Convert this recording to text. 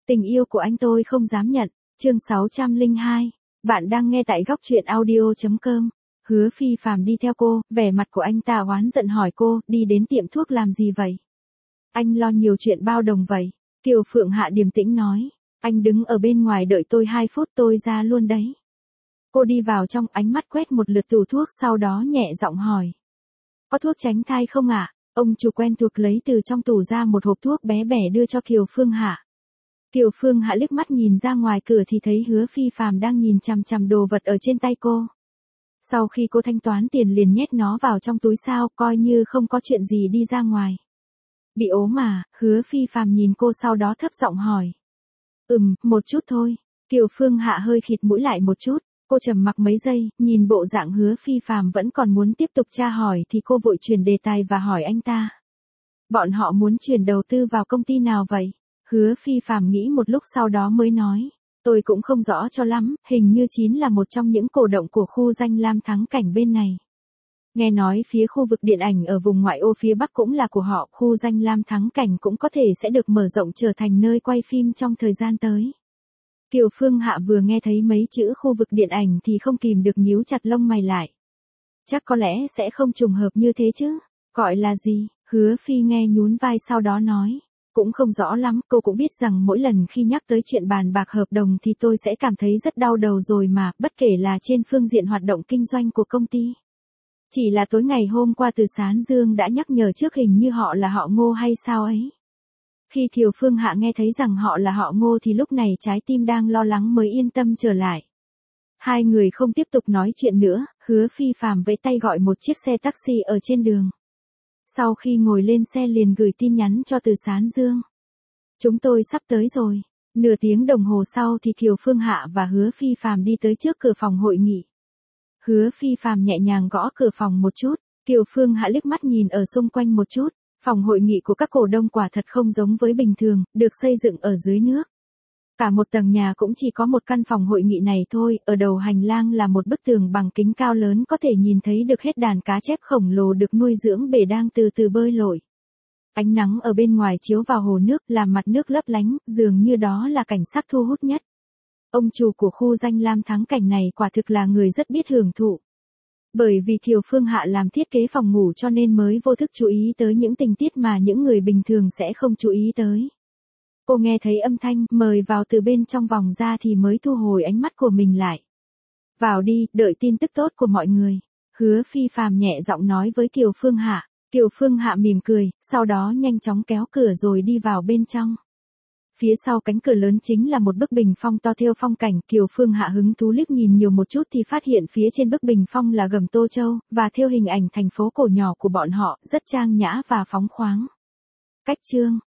Tình yêu của anh tôi không dám nhận. Chương 602. Bạn đang nghe tại góc truyện audio.com. Hứa Phi Phàm đi theo cô, vẻ mặt của anh ta oán giận hỏi cô, đi đến tiệm thuốc làm gì vậy? Anh lo nhiều chuyện bao đồng vậy. Kiều Phượng Hạ điềm tĩnh nói. Anh đứng ở bên ngoài đợi tôi 2 phút tôi ra luôn đấy. Cô đi vào trong, ánh mắt quét một lượt tủ thuốc sau đó nhẹ giọng hỏi. Có thuốc tránh thai không ạ? Ông chủ quen thuộc lấy từ trong tủ ra một hộp thuốc bé bẻ đưa cho Kiều Phương Hạ. Kiều Phương Hạ liếc mắt nhìn ra ngoài cửa thì thấy Hứa Phi Phàm đang nhìn chằm chằm đồ vật ở trên tay cô. Sau khi cô thanh toán tiền liền nhét nó vào trong túi sao, coi như không có chuyện gì đi ra ngoài. Bị ốm mà, Hứa Phi Phàm nhìn cô sau đó thấp giọng hỏi. Một chút thôi. Kiều Phương Hạ hơi khịt mũi lại một chút, cô trầm mặc mấy giây, nhìn bộ dạng Hứa Phi Phàm vẫn còn muốn tiếp tục tra hỏi thì cô vội chuyển đề tài và hỏi anh ta. Bọn họ muốn chuyển đầu tư vào công ty nào vậy? Hứa Phi Phàm nghĩ một lúc sau đó mới nói. Tôi cũng không rõ cho lắm, hình như Chín là một trong những cổ động của khu danh lam thắng cảnh bên này. Nghe nói phía khu vực điện ảnh ở vùng ngoại ô phía Bắc cũng là của họ, khu danh lam thắng cảnh cũng có thể sẽ được mở rộng trở thành nơi quay phim trong thời gian tới. Kiều Phương Hạ vừa nghe thấy mấy chữ khu vực điện ảnh thì không kìm được nhíu chặt lông mày lại. Chắc có lẽ sẽ không trùng hợp như thế chứ. Gọi là gì? Hứa Phi nghe nhún vai sau đó nói. Cũng không rõ lắm, cô cũng biết rằng mỗi lần khi nhắc tới chuyện bàn bạc hợp đồng thì tôi sẽ cảm thấy rất đau đầu rồi mà, bất kể là trên phương diện hoạt động kinh doanh của công ty. Chỉ là tối ngày hôm qua Từ Sán Dương đã nhắc nhở trước, hình như họ là họ Ngô hay sao ấy. Khi Kiều Phương Hạ nghe thấy rằng họ là họ Ngô thì lúc này trái tim đang lo lắng mới yên tâm trở lại. Hai người không tiếp tục nói chuyện nữa, Hứa Phi Phàm vẫy tay gọi một chiếc xe taxi ở trên đường. Sau khi ngồi lên xe liền gửi tin nhắn cho Từ Sán Dương. Chúng tôi sắp tới rồi. Nửa tiếng đồng hồ sau thì Kiều Phương Hạ và Hứa Phi Phàm đi tới trước cửa phòng hội nghị. Hứa Phi Phàm nhẹ nhàng gõ cửa phòng một chút, Kiều Phương Hạ liếc mắt nhìn ở xung quanh một chút. Phòng hội nghị của các cổ đông quả thật không giống với bình thường, được xây dựng ở dưới nước. Cả một tầng nhà cũng chỉ có một căn phòng hội nghị này thôi, ở đầu hành lang là một bức tường bằng kính cao lớn có thể nhìn thấy được hết đàn cá chép khổng lồ được nuôi dưỡng bể đang từ từ bơi lội. Ánh nắng ở bên ngoài chiếu vào hồ nước làm mặt nước lấp lánh, dường như đó là cảnh sắc thu hút nhất. Ông chủ của khu danh lam thắng cảnh này quả thực là người rất biết hưởng thụ. Bởi vì Kiều Phương Hạ làm thiết kế phòng ngủ cho nên mới vô thức chú ý tới những tình tiết mà những người bình thường sẽ không chú ý tới. Cô nghe thấy âm thanh mời vào từ bên trong vòng ra thì mới thu hồi ánh mắt của mình lại. Vào đi, đợi tin tức tốt của mọi người. Hứa Phi Phàm nhẹ giọng nói với Kiều Phương Hạ. Kiều Phương Hạ mỉm cười, sau đó nhanh chóng kéo cửa rồi đi vào bên trong. Phía sau cánh cửa lớn chính là một bức bình phong to thêu phong cảnh. Kiều Phương Hạ hứng thú liếc nhìn nhiều một chút thì phát hiện phía trên bức bình phong là gầm Tô Châu, và thêu hình ảnh thành phố cổ nhỏ của bọn họ, rất trang nhã và phóng khoáng. Cách chương.